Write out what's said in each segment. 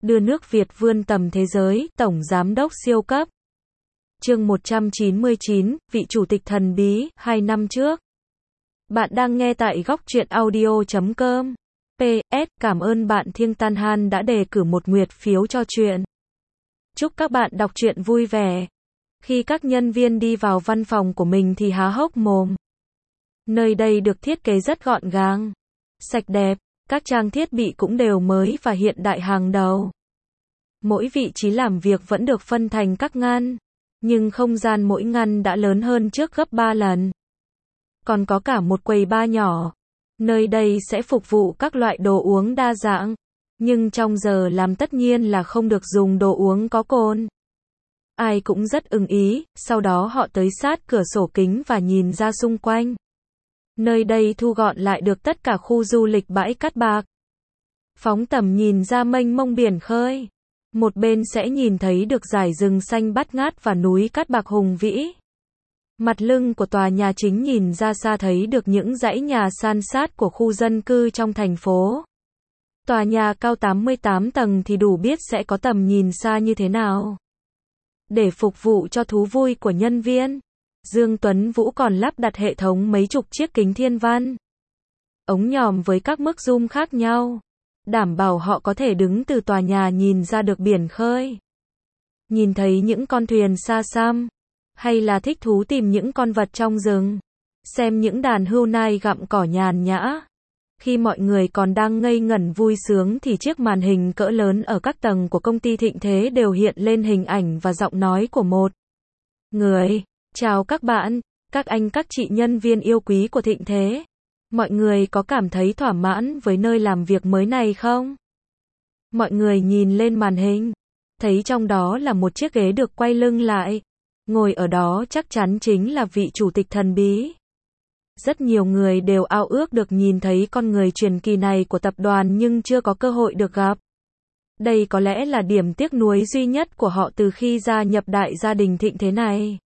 đưa nước Việt vươn tầm thế giới, Tổng Giám đốc siêu cấp. Chương 199, vị chủ tịch thần bí, 2 năm trước. Bạn đang nghe tại góc truyện audio.com. PS, cảm ơn bạn Thiêng Tan Han đã đề cử một nguyệt phiếu cho truyện. Chúc các bạn đọc truyện vui vẻ. Khi các nhân viên đi vào văn phòng của mình thì há hốc mồm. Nơi đây được thiết kế rất gọn gàng, sạch đẹp, các trang thiết bị cũng đều mới và hiện đại hàng đầu. Mỗi vị trí làm việc vẫn được phân thành các ngăn, nhưng không gian mỗi ngăn đã lớn hơn trước gấp 3 lần. Còn có cả một quầy bar nhỏ. Nơi đây sẽ phục vụ các loại đồ uống đa dạng, nhưng trong giờ làm tất nhiên là không được dùng đồ uống có cồn. Ai cũng rất ưng ý, sau đó họ tới sát cửa sổ kính và nhìn ra xung quanh. Nơi đây thu gọn lại được tất cả khu du lịch bãi cát bạc. Phóng tầm nhìn ra mênh mông biển khơi. Một bên sẽ nhìn thấy được dải rừng xanh bát ngát và núi cát bạc hùng vĩ. Mặt lưng của tòa nhà chính nhìn ra xa thấy được những dãy nhà san sát của khu dân cư trong thành phố. Tòa nhà cao 88 tầng thì đủ biết sẽ có tầm nhìn xa như thế nào. Để phục vụ cho thú vui của nhân viên, Dương Tuấn Vũ còn lắp đặt hệ thống mấy chục chiếc kính thiên văn, ống nhòm với các mức zoom khác nhau, đảm bảo họ có thể đứng từ tòa nhà nhìn ra được biển khơi, nhìn thấy những con thuyền xa xăm, hay là thích thú tìm những con vật trong rừng, xem những đàn hươu nai gặm cỏ nhàn nhã. Khi mọi người còn đang ngây ngẩn vui sướng thì chiếc màn hình cỡ lớn ở các tầng của công ty Thịnh Thế đều hiện lên hình ảnh và giọng nói của một người. Chào các bạn, các anh các chị nhân viên yêu quý của Thịnh Thế. Mọi người có cảm thấy thỏa mãn với nơi làm việc mới này không? Mọi người nhìn lên màn hình, thấy trong đó là một chiếc ghế được quay lưng lại. Ngồi ở đó chắc chắn chính là vị chủ tịch thần bí. Rất nhiều người đều ao ước được nhìn thấy con người truyền kỳ này của tập đoàn nhưng chưa có cơ hội được gặp. Đây có lẽ là điểm tiếc nuối duy nhất của họ từ khi gia nhập đại gia đình Thịnh Thế này.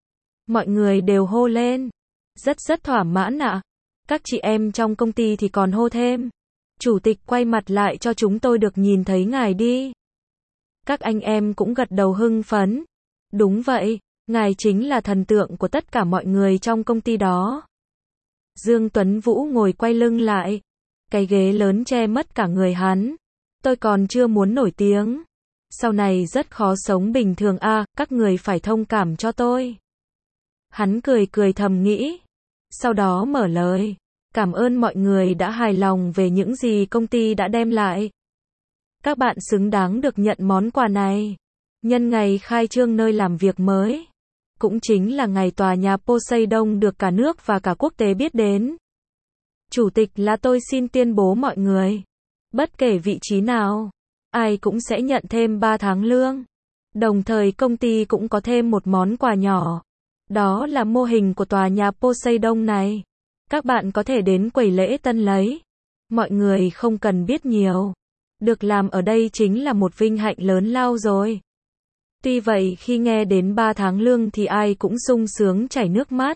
Mọi người đều hô lên. Rất thỏa mãn ạ. Các chị em trong công ty thì còn hô thêm. Chủ tịch quay mặt lại cho chúng tôi được nhìn thấy ngài đi. Các anh em cũng gật đầu hưng phấn. Đúng vậy, ngài chính là thần tượng của tất cả mọi người trong công ty đó. Dương Tuấn Vũ ngồi quay lưng lại. Cái ghế lớn che mất cả người hắn. Tôi còn chưa muốn nổi tiếng. Sau này rất khó sống bình thường các người phải thông cảm cho tôi. Hắn cười thầm nghĩ. Sau đó mở lời. Cảm ơn mọi người đã hài lòng về những gì công ty đã đem lại. Các bạn xứng đáng được nhận món quà này. Nhân ngày khai trương nơi làm việc mới. Cũng chính là ngày tòa nhà Poseidon được cả nước và cả quốc tế biết đến. Chủ tịch là tôi xin tuyên bố mọi người. Bất kể vị trí nào, ai cũng sẽ nhận thêm 3 tháng lương. Đồng thời công ty cũng có thêm một món quà nhỏ. Đó là mô hình của tòa nhà Poseidon này. Các bạn có thể đến quầy lễ tân lấy. Mọi người không cần biết nhiều. Được làm ở đây chính là một vinh hạnh lớn lao rồi. Tuy vậy khi nghe đến 3 tháng lương thì ai cũng sung sướng chảy nước mắt.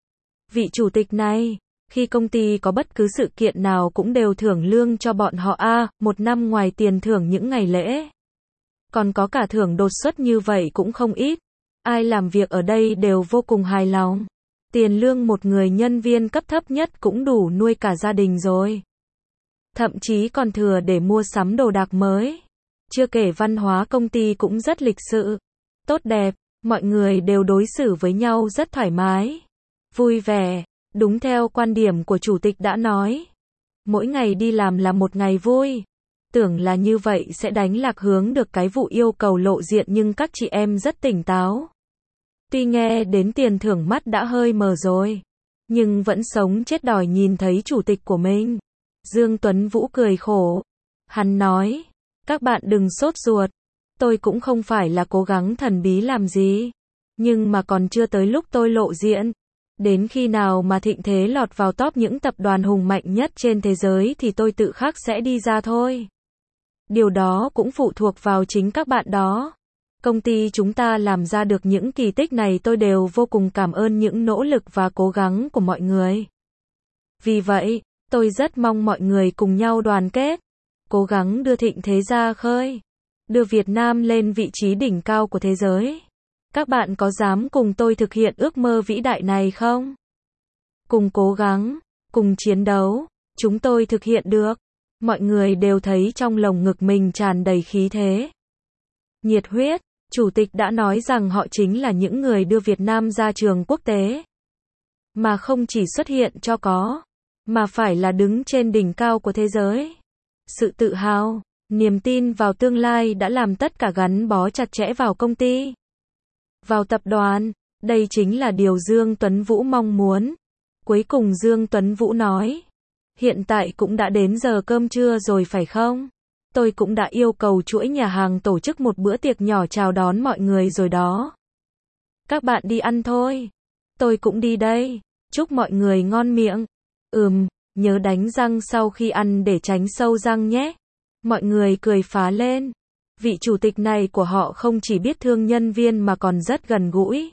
Vị chủ tịch này, khi công ty có bất cứ sự kiện nào cũng đều thưởng lương cho bọn họ một năm ngoài tiền thưởng những ngày lễ. Còn có cả thưởng đột xuất như vậy cũng không ít. Ai làm việc ở đây đều vô cùng hài lòng. Tiền lương một người nhân viên cấp thấp nhất cũng đủ nuôi cả gia đình rồi. Thậm chí còn thừa để mua sắm đồ đạc mới. Chưa kể văn hóa công ty cũng rất lịch sự, tốt đẹp, mọi người đều đối xử với nhau rất thoải mái, vui vẻ, đúng theo quan điểm của chủ tịch đã nói. Mỗi ngày đi làm là một ngày vui. Tưởng là như vậy sẽ đánh lạc hướng được cái vụ yêu cầu lộ diện nhưng các chị em rất tỉnh táo. Tuy nghe đến tiền thưởng mắt đã hơi mờ rồi, nhưng vẫn sống chết đòi nhìn thấy chủ tịch của mình. Dương Tuấn Vũ cười khổ. Hắn nói. Các bạn đừng sốt ruột. Tôi cũng không phải là cố gắng thần bí làm gì. Nhưng mà còn chưa tới lúc tôi lộ diện. Đến khi nào mà Thịnh Thế lọt vào top những tập đoàn hùng mạnh nhất trên thế giới thì tôi tự khắc sẽ đi ra thôi. Điều đó cũng phụ thuộc vào chính các bạn đó. Công ty chúng ta làm ra được những kỳ tích này tôi đều vô cùng cảm ơn những nỗ lực và cố gắng của mọi người. Vì vậy, tôi rất mong mọi người cùng nhau đoàn kết, cố gắng đưa Thịnh Thế ra khơi. đưa Việt Nam lên vị trí đỉnh cao của thế giới. Các bạn có dám cùng tôi thực hiện ước mơ vĩ đại này không? Cùng cố gắng, cùng chiến đấu, chúng tôi thực hiện được. Mọi người đều thấy trong lồng ngực mình tràn đầy khí thế. Nhiệt huyết, Chủ tịch đã nói rằng họ chính là những người đưa Việt Nam ra trường quốc tế. Mà không chỉ xuất hiện cho có, mà phải là đứng trên đỉnh cao của thế giới. Sự tự hào, niềm tin vào tương lai đã làm tất cả gắn bó chặt chẽ vào công ty, vào tập đoàn. Đây chính là điều Dương Tuấn Vũ mong muốn. Cuối cùng Dương Tuấn Vũ nói, hiện tại cũng đã đến giờ cơm trưa rồi phải không? Tôi cũng đã yêu cầu chuỗi nhà hàng tổ chức một bữa tiệc nhỏ chào đón mọi người rồi đó. Các bạn đi ăn thôi. Tôi cũng đi đây. Chúc mọi người ngon miệng. Nhớ đánh răng sau khi ăn để tránh sâu răng nhé. Mọi người cười phá lên. Vị chủ tịch này của họ không chỉ biết thương nhân viên mà còn rất gần gũi,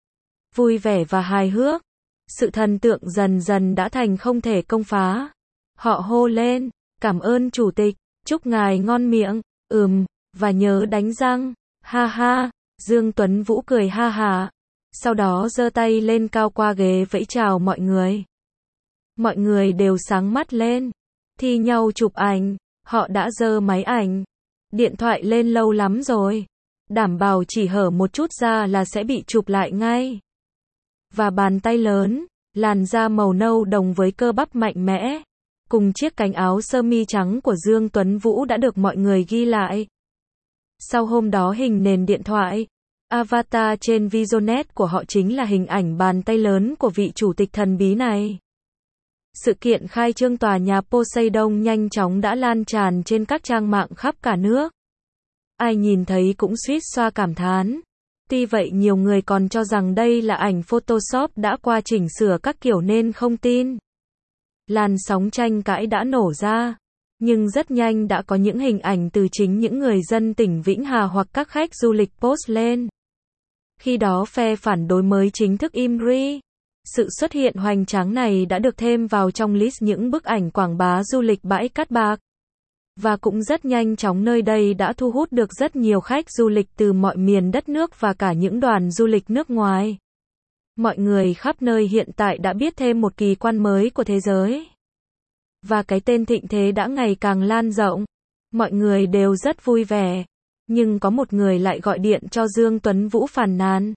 vui vẻ và hài hước. Sự thần tượng dần dần đã thành không thể công phá. Họ hô lên, cảm ơn chủ tịch, chúc ngài ngon miệng, và nhớ đánh răng, ha ha. Dương Tuấn Vũ cười ha hả. Sau đó giơ tay lên cao qua ghế vẫy chào mọi người. Mọi người đều sáng mắt lên, thi nhau chụp ảnh. Họ đã giơ máy ảnh, điện thoại lên lâu lắm rồi. Đảm bảo chỉ hở một chút ra là sẽ bị chụp lại ngay. Và bàn tay lớn, làn da màu nâu đồng với cơ bắp mạnh mẽ, cùng chiếc cánh áo sơ mi trắng của Dương Tuấn Vũ đã được mọi người ghi lại. Sau hôm đó hình nền điện thoại, avatar trên Visionet của họ chính là hình ảnh bàn tay lớn của vị chủ tịch thần bí này. Sự kiện khai trương tòa nhà Poseidon nhanh chóng đã lan tràn trên các trang mạng khắp cả nước. Ai nhìn thấy cũng suýt xoa cảm thán. Tuy vậy nhiều người còn cho rằng đây là ảnh Photoshop đã qua chỉnh sửa các kiểu nên không tin. Làn sóng tranh cãi đã nổ ra. Nhưng rất nhanh đã có những hình ảnh từ chính những người dân tỉnh Vĩnh Hà hoặc các khách du lịch post lên. Khi đó phe phản đối mới chính thức im ri. Sự xuất hiện hoành tráng này đã được thêm vào trong list những bức ảnh quảng bá du lịch bãi cát bạc. Và cũng rất nhanh chóng nơi đây đã thu hút được rất nhiều khách du lịch từ mọi miền đất nước và cả những đoàn du lịch nước ngoài. Mọi người khắp nơi hiện tại đã biết thêm một kỳ quan mới của thế giới. Và cái tên thịnh thế đã ngày càng lan rộng. Mọi người đều rất vui vẻ. Nhưng có một người lại gọi điện cho Dương Tuấn Vũ phàn nàn.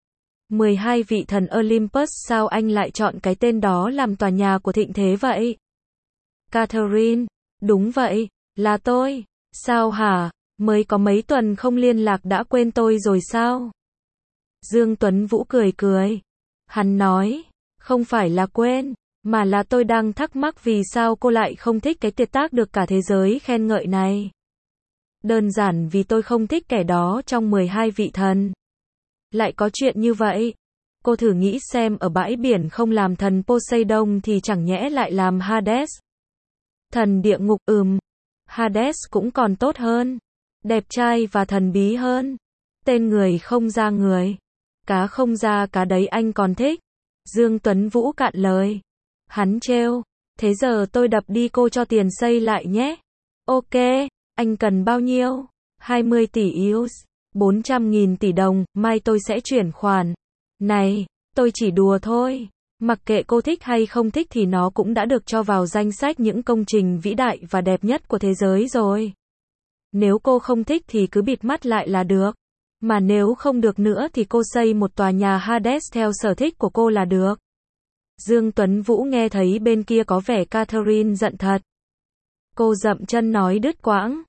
12 vị thần Olympus, sao anh lại chọn cái tên đó làm tòa nhà của thịnh thế vậy? Catherine, đúng vậy, là tôi. Sao hả? Mới có mấy tuần không liên lạc đã quên tôi rồi sao? Dương Tuấn Vũ cười cười. Hắn nói, không phải là quên, mà là tôi đang thắc mắc vì sao cô lại không thích cái tuyệt tác được cả thế giới khen ngợi này. Đơn giản vì tôi không thích kẻ đó trong 12 vị thần. Lại có chuyện như vậy. Cô thử nghĩ xem, ở bãi biển không làm thần Poseidon thì chẳng nhẽ lại làm Hades. Thần địa ngục. Hades cũng còn tốt hơn. Đẹp trai và thần bí hơn. Tên người không ra người. Cá không ra cá đấy anh còn thích. Dương Tuấn Vũ cạn lời. Hắn trêu. Thế giờ tôi đập đi cô cho tiền xây lại nhé. Ok, anh cần bao nhiêu? 20 tỷ US. 400.000 tỷ đồng, mai tôi sẽ chuyển khoản. Này, tôi chỉ đùa thôi. Mặc kệ cô thích hay không thích thì nó cũng đã được cho vào danh sách những công trình vĩ đại và đẹp nhất của thế giới rồi. Nếu cô không thích thì cứ bịt mắt lại là được. Mà nếu không được nữa thì cô xây một tòa nhà Hades theo sở thích của cô là được. Dương Tuấn Vũ nghe thấy bên kia có vẻ Catherine giận thật. Cô dậm chân nói đứt quãng.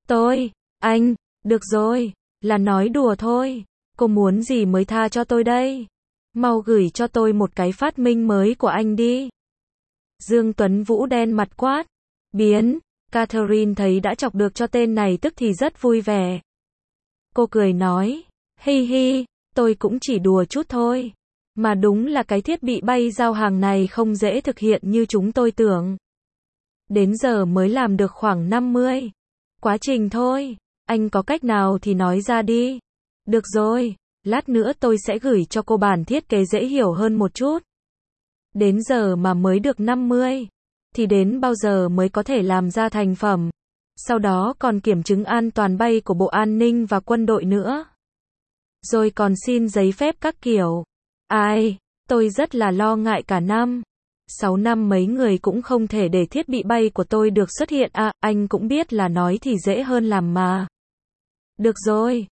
Anh, được rồi. Là nói đùa thôi. Cô muốn gì mới tha cho tôi đây? Mau gửi cho tôi một cái phát minh mới của anh đi. Dương Tuấn Vũ đen mặt quát. Biến. Catherine thấy đã chọc được cho tên này tức thì rất vui vẻ. Cô cười nói. Hi hi, tôi cũng chỉ đùa chút thôi. Mà đúng là cái thiết bị bay giao hàng này không dễ thực hiện như chúng tôi tưởng. Đến giờ mới làm được khoảng 50 quá trình thôi. Anh có cách nào thì nói ra đi. Được rồi, lát nữa tôi sẽ gửi cho cô bản thiết kế dễ hiểu hơn một chút. Đến giờ mà mới được 50. Thì đến bao giờ mới có thể làm ra thành phẩm? Sau đó còn kiểm chứng an toàn bay của Bộ An ninh và quân đội nữa. Rồi còn xin giấy phép các kiểu. Ai, tôi rất là lo ngại cả năm. 6 năm mấy người cũng không thể để thiết bị bay của tôi được xuất hiện à, anh cũng biết là nói thì dễ hơn làm mà. Được rồi,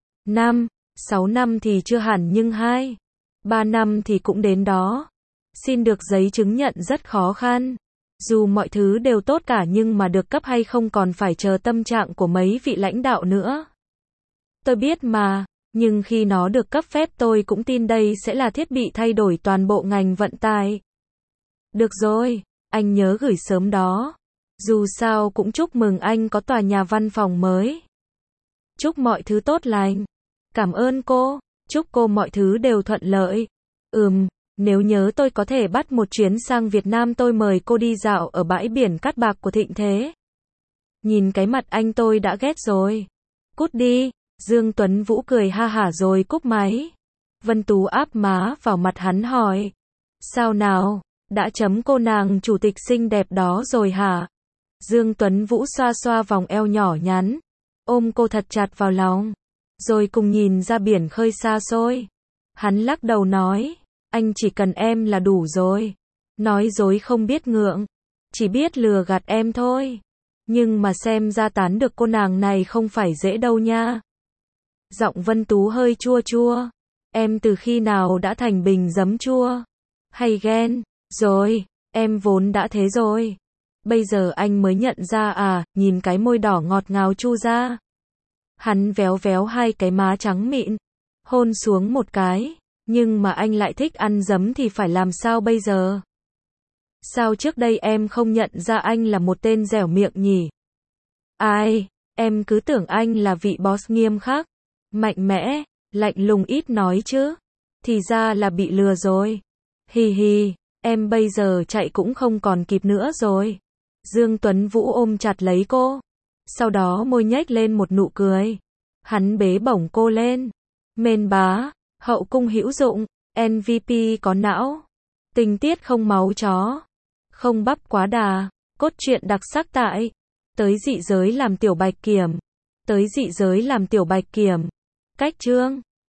6 năm thì chưa hẳn nhưng 3 năm thì cũng đến đó. Xin được giấy chứng nhận rất khó khăn. Dù mọi thứ đều tốt cả nhưng mà được cấp hay không còn phải chờ tâm trạng của mấy vị lãnh đạo nữa. Tôi biết mà, nhưng khi nó được cấp phép tôi cũng tin đây sẽ là thiết bị thay đổi toàn bộ ngành vận tải. Được rồi, anh nhớ gửi sớm đó. Dù sao cũng chúc mừng anh có tòa nhà văn phòng mới. Chúc mọi thứ tốt lành. Cảm ơn cô, chúc cô mọi thứ đều thuận lợi. Nếu nhớ tôi có thể bắt một chuyến sang Việt Nam tôi mời cô đi dạo ở bãi biển Cát Bạc của Thịnh Thế. Nhìn cái mặt anh tôi đã ghét rồi. Cút đi, Dương Tuấn Vũ cười ha hả rồi cúp máy. Vân Tú áp má vào mặt hắn hỏi. Sao nào, đã chấm cô nàng chủ tịch xinh đẹp đó rồi hả? Dương Tuấn Vũ xoa xoa vòng eo nhỏ nhắn, ôm cô thật chặt vào lòng, rồi cùng nhìn ra biển khơi xa xôi. Hắn lắc đầu nói, anh chỉ cần em là đủ rồi. Nói dối không biết ngượng, chỉ biết lừa gạt em thôi. Nhưng mà xem ra tán được cô nàng này không phải dễ đâu nha. Giọng Vân Tú hơi chua chua. Em từ khi nào đã thành bình giấm chua? Hay ghen? Rồi, em vốn đã thế rồi. Bây giờ anh mới nhận ra à, nhìn cái môi đỏ ngọt ngào chu ra. Hắn véo véo hai cái má trắng mịn, hôn xuống một cái. Nhưng mà anh lại thích ăn giấm thì phải làm sao bây giờ? Sao trước đây em không nhận ra anh là một tên dẻo miệng nhỉ? Ai, em cứ tưởng anh là vị boss nghiêm khắc, mạnh mẽ, lạnh lùng ít nói chứ. Thì ra là bị lừa rồi. Hì hì, em bây giờ chạy cũng không còn kịp nữa rồi. Dương Tuấn Vũ ôm chặt lấy cô. Sau đó môi nhếch lên một nụ cười. Hắn bế bổng cô lên. Mên bá, hậu cung hữu dụng, MVP có não. Tình tiết không máu chó. Không bắp quá đà. Cốt truyện đặc sắc tại Tới dị giới làm tiểu bạch kiểm. Tới dị giới làm tiểu bạch kiểm. Cách chương